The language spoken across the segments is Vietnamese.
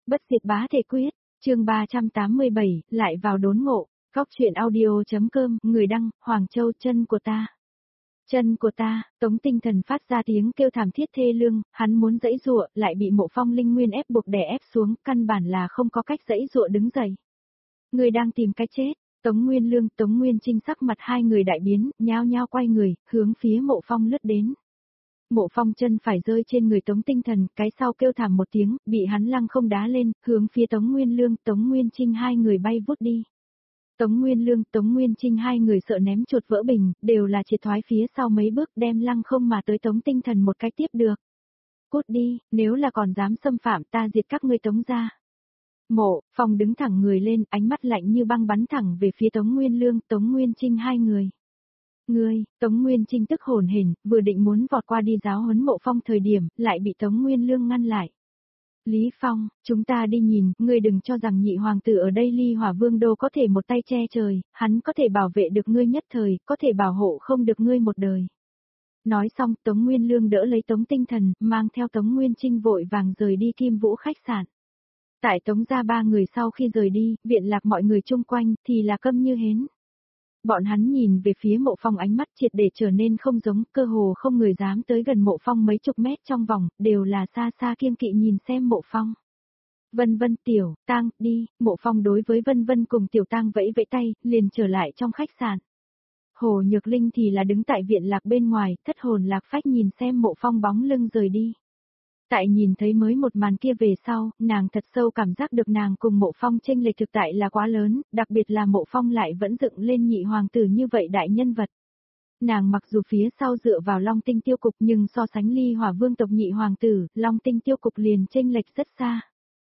Bất diệt bá thể quyết, chương 387, lại vào đốn ngộ, góc truyện audio.com, người đăng, Hoàng Châu. Chân của ta. Chân của ta, Tống Tinh Thần phát ra tiếng kêu thảm thiết thê lương, hắn muốn giãy giụa, lại bị Mộ Phong linh nguyên ép buộc đè ép xuống, căn bản là không có cách giãy giụa đứng dậy. Người đang tìm cái chết. Tống Nguyên Lương, Tống Nguyên Trinh sắc mặt hai người đại biến, nhao nhao quay người, hướng phía Mộ Phong lướt đến. Mộ Phong chân phải rơi trên người Tống Tinh Thần, cái sau kêu thảm một tiếng, bị hắn lăng không đá lên, hướng phía Tống Nguyên Lương, Tống Nguyên Trinh hai người bay vút đi. Tống Nguyên Lương, Tống Nguyên Trinh hai người sợ ném chuột vỡ bình, đều là triệt thoái phía sau mấy bước đem lăng không mà tới Tống Tinh Thần một cái tiếp được. Cút đi, nếu là còn dám xâm phạm ta diệt các ngươi Tống gia. Mộ Phong đứng thẳng người lên, ánh mắt lạnh như băng bắn thẳng về phía Tống Nguyên Lương, Tống Nguyên Trinh hai người. Ngươi, Tống Nguyên Trinh tức hồn hển, vừa định muốn vọt qua đi giáo huấn Mộ Phong thời điểm, lại bị Tống Nguyên Lương ngăn lại. Lý Phong, chúng ta đi nhìn, ngươi đừng cho rằng nhị hoàng tử ở đây Ly Hỏa Vương Đô có thể một tay che trời, hắn có thể bảo vệ được ngươi nhất thời, có thể bảo hộ không được ngươi một đời. Nói xong, Tống Nguyên Lương đỡ lấy Tống Tinh Thần, mang theo Tống Nguyên Trinh vội vàng rời đi Kim Vũ khách sạn. Tại Tống gia ba người sau khi rời đi, viện lạc mọi người chung quanh, thì là câm như hến. Bọn hắn nhìn về phía Mộ Phong ánh mắt triệt để trở nên không giống, cơ hồ không người dám tới gần Mộ Phong mấy chục mét trong vòng, đều là xa xa kiêng kỵ nhìn xem Mộ Phong. Vân Vân Tiểu, Tang, đi, Mộ Phong đối với Vân Vân cùng Tiểu Tang vẫy vẫy tay, liền trở lại trong khách sạn. Hồ Nhược Linh thì là đứng tại viện lạc bên ngoài, thất hồn lạc phách nhìn xem Mộ Phong bóng lưng rời đi. Tại nhìn thấy mới một màn kia về sau, nàng thật sâu cảm giác được nàng cùng Mộ Phong chênh lệch thực tại là quá lớn, đặc biệt là Mộ Phong lại vẫn dựng lên nhị hoàng tử như vậy đại nhân vật. Nàng mặc dù phía sau dựa vào Long Tinh Tiêu Cục nhưng so sánh Ly Hỏa Vương tộc nhị hoàng tử, Long Tinh Tiêu Cục liền chênh lệch rất xa.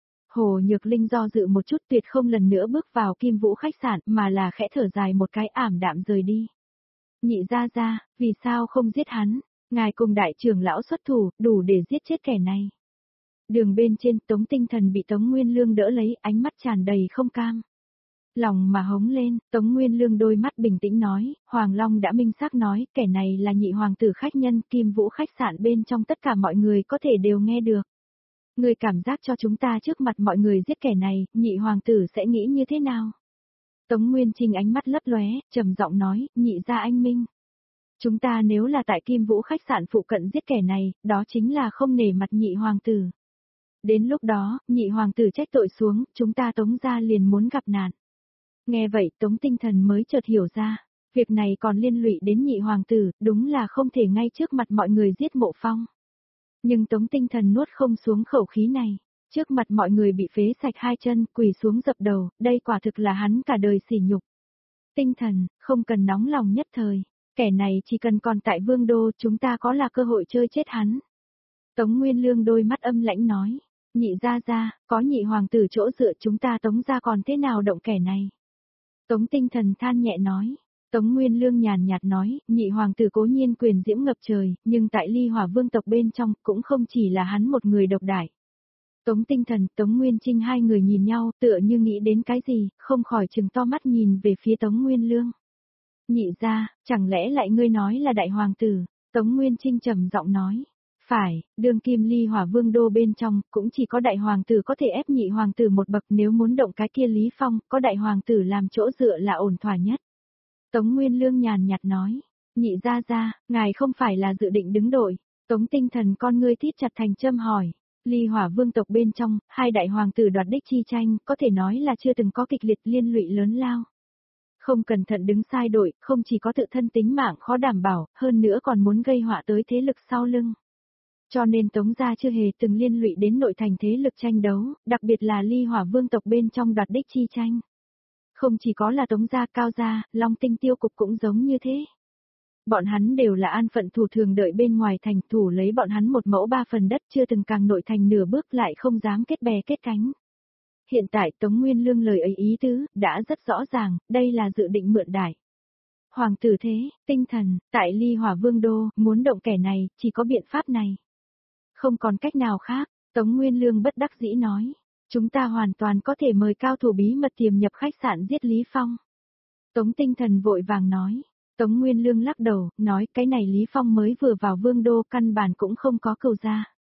Hồ Nhược Linh do dự một chút tuyệt không lần nữa bước vào Kim Vũ khách sạn mà là khẽ thở dài một cái ảm đạm rời đi. Nhị gia gia, vì sao không giết hắn? Ngài cùng đại trưởng lão xuất thủ, đủ để giết chết kẻ này. Đường bên trên Tống Tinh Thần bị Tống Nguyên Lương đỡ lấy, ánh mắt tràn đầy không cam. Lòng mà hống lên, Tống Nguyên Lương đôi mắt bình tĩnh nói, Hoàng Long đã minh xác nói, kẻ này là nhị hoàng tử khách nhân, Kim Vũ khách sạn bên trong tất cả mọi người có thể đều nghe được. Người cảm giác cho chúng ta trước mặt mọi người giết kẻ này, nhị hoàng tử sẽ nghĩ như thế nào? Tống Nguyên Trinh ánh mắt lấp lóe, trầm giọng nói, nhị gia anh minh. Chúng ta nếu là tại Kim Vũ khách sạn phụ cận giết kẻ này, đó chính là không nể mặt nhị hoàng tử. Đến lúc đó, nhị hoàng tử trách tội xuống, chúng ta Tống gia liền muốn gặp nạn. Nghe vậy Tống Tinh Thần mới chợt hiểu ra, việc này còn liên lụy đến nhị hoàng tử, đúng là không thể ngay trước mặt mọi người giết Mộ Phong. Nhưng Tống Tinh Thần nuốt không xuống khẩu khí này, trước mặt mọi người bị phế sạch hai chân, quỳ xuống dập đầu, đây quả thực là hắn cả đời sỉ nhục. Tinh Thần, không cần nóng lòng nhất thời. Kẻ này chỉ cần còn tại Vương Đô chúng ta có là cơ hội chơi chết hắn. Tống Nguyên Lương đôi mắt âm lãnh nói, nhị gia gia, có nhị hoàng tử chỗ dựa chúng ta Tống gia còn thế nào động kẻ này. Tống Tinh Thần than nhẹ nói, Tống Nguyên Lương nhàn nhạt nói, nhị hoàng tử cố nhiên quyền diễm ngập trời, nhưng tại Ly Hỏa Vương tộc bên trong cũng không chỉ là hắn một người độc đại. Tống Tinh Thần, Tống Nguyên Trinh hai người nhìn nhau tựa như nghĩ đến cái gì, không khỏi trừng to mắt nhìn về phía Tống Nguyên Lương. Nhị gia, chẳng lẽ lại ngươi nói là đại hoàng tử? Tống Nguyên Trinh trầm giọng nói. Phải, đương kim Ly Hỏa Vương Đô bên trong, cũng chỉ có đại hoàng tử có thể ép nhị hoàng tử một bậc, nếu muốn động cái kia Lý Phong, có đại hoàng tử làm chỗ dựa là ổn thỏa nhất. Tống Nguyên Lương nhàn nhạt nói. Nhị gia gia, ngài không phải là dự định đứng đội. Tống Tinh Thần con ngươi thít chặt thành châm hỏi. Ly Hỏa Vương tộc bên trong, hai đại hoàng tử đoạt đích chi tranh, có thể nói là chưa từng có kịch liệt liên lụy lớn lao. Không cẩn thận đứng sai đội, không chỉ có tự thân tính mạng khó đảm bảo, hơn nữa còn muốn gây họa tới thế lực sau lưng. Cho nên Tống gia chưa hề từng liên lụy đến nội thành thế lực tranh đấu, đặc biệt là Ly Hỏa Vương tộc bên trong đoạt đích chi tranh. Không chỉ có là Tống gia, Cao gia, Long Tinh Tiêu Cục cũng giống như thế. Bọn hắn đều là an phận thủ thường đợi bên ngoài thành, thủ lấy bọn hắn một mẫu ba phần đất, chưa từng càng nội thành nửa bước lại không dám kết bè kết cánh. Hiện tại Tống Nguyên Lương lời ấy ý tứ, đã rất rõ ràng, đây là dự định mượn đại. Hoàng tử thế, Tinh Thần, tại Ly Hỏa Vương Đô, muốn động kẻ này, chỉ có biện pháp này. Không còn cách nào khác, Tống Nguyên Lương bất đắc dĩ nói. Chúng ta hoàn toàn có thể mời cao thủ bí mật tiềm nhập khách sạn giết Lý Phong. Tống Tinh Thần vội vàng nói. Tống Nguyên Lương lắc đầu, nói cái này Lý Phong mới vừa vào Vương Đô căn bản cũng không có cừu gia.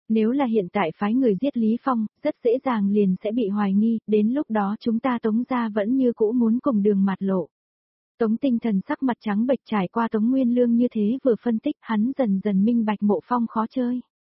Nếu là hiện tại phái người giết Lý Phong, rất dễ dàng liền sẽ bị hoài nghi, đến lúc đó chúng ta Tống gia vẫn như cũ muốn cùng đường mặt lộ. Tống Tinh Thần sắc mặt trắng bệch trải qua Tống Nguyên Lương như thế vừa phân tích, hắn dần dần minh bạch Mộ Phong khó chơi.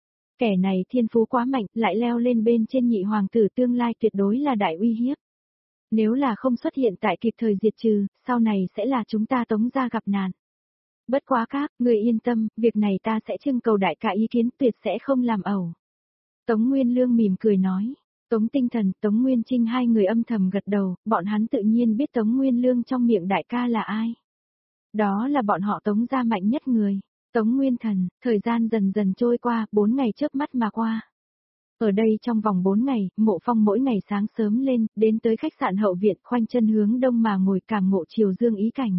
Kẻ này thiên phú quá mạnh, lại leo lên bên trên nhị hoàng tử tương lai tuyệt đối là đại uy hiếp. Nếu là không xuất hiện tại kịp thời diệt trừ, sau này sẽ là chúng ta Tống gia gặp nạn. Bất quá các, người yên tâm, việc này ta sẽ trưng cầu đại ca ý kiến, tuyệt sẽ không làm ẩu. Tống Nguyên Lương mỉm cười nói. Tống Tinh Thần, Tống Nguyên Trinh hai người âm thầm gật đầu, bọn hắn tự nhiên biết Tống Nguyên Lương trong miệng đại ca là ai. Đó là bọn họ Tống gia mạnh nhất người. Tống Nguyên Thần, thời gian dần dần trôi qua, 4 ngày chớp mắt mà qua. Ở đây trong vòng 4 ngày, Mộ Phong mỗi ngày sáng sớm lên, đến tới khách sạn hậu viện, khoanh chân hướng đông mà ngồi cảm ngộ chiều dương ý cảnh.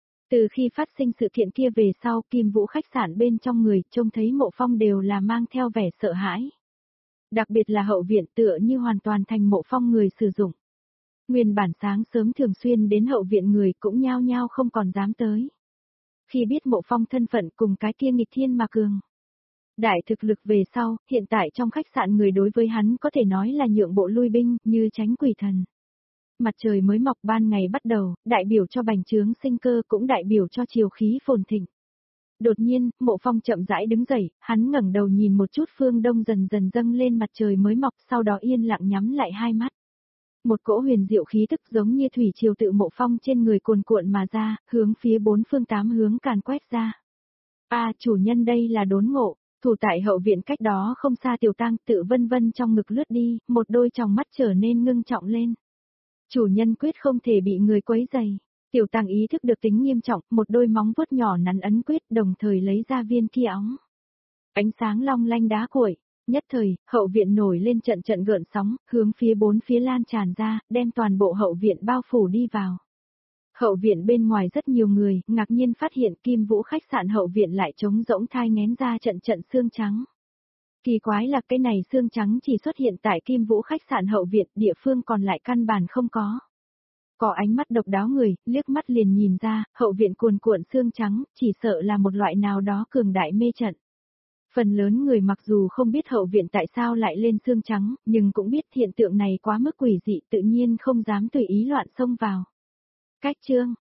Từ khi phát sinh sự kiện kia về sau, Kim Vũ khách sạn bên trong người, trông thấy Mộ Phong đều là mang theo vẻ sợ hãi. Đặc biệt là hậu viện tựa như hoàn toàn thành Mộ Phong người sử dụng. Nguyên bản sáng sớm thường xuyên đến hậu viện người cũng nhao nhao không còn dám tới. Khi biết Mộ Phong thân phận cùng cái kia nghịch thiên mà cường. Đại thực lực về sau, hiện tại trong khách sạn người đối với hắn có thể nói là nhượng bộ lui binh, như tránh quỷ thần. Mặt trời mới mọc ban ngày bắt đầu, đại biểu cho bành trướng sinh cơ cũng đại biểu cho chiều khí phồn thịnh. Đột nhiên, Mộ Phong chậm rãi đứng dậy, hắn ngẩng đầu nhìn một chút phương đông dần dần dâng lên mặt trời mới mọc, sau đó yên lặng nhắm lại hai mắt. Một cỗ huyền diệu khí tức giống như thủy triều tự Mộ Phong trên người cuồn cuộn mà ra, hướng phía bốn phương tám hướng càn quét ra. Chủ nhân đây là đốn ngộ. Thủ tại hậu viện cách đó không xa Tiểu Tăng tự vân vân trong ngực lướt đi, một đôi tròng mắt trở nên ngưng trọng lên. Chủ nhân quyết không thể bị người quấy rầy. Tiểu Tăng ý thức được tính nghiêm trọng, một đôi móng vuốt nhỏ nắn ấn quyết đồng thời lấy ra viên kia óng. Ánh sáng long lanh đá cuội, nhất thời, hậu viện nổi lên trận trận gợn sóng, hướng phía bốn phía lan tràn ra, đem toàn bộ hậu viện bao phủ đi vào. Hậu viện bên ngoài rất nhiều người, ngạc nhiên phát hiện Kim Vũ khách sạn hậu viện lại trống rỗng thai nghén ra trận trận xương trắng. Kỳ quái là cái này xương trắng chỉ xuất hiện tại Kim Vũ khách sạn hậu viện, địa phương còn lại căn bản không có. Có ánh mắt độc đáo người, liếc mắt liền nhìn ra, hậu viện cuồn cuộn xương trắng, chỉ sợ là một loại nào đó cường đại mê trận. Phần lớn người mặc dù không biết hậu viện tại sao lại lên xương trắng, nhưng cũng biết hiện tượng này quá mức quỷ dị tự nhiên không dám tùy ý loạn xông vào. Cách chương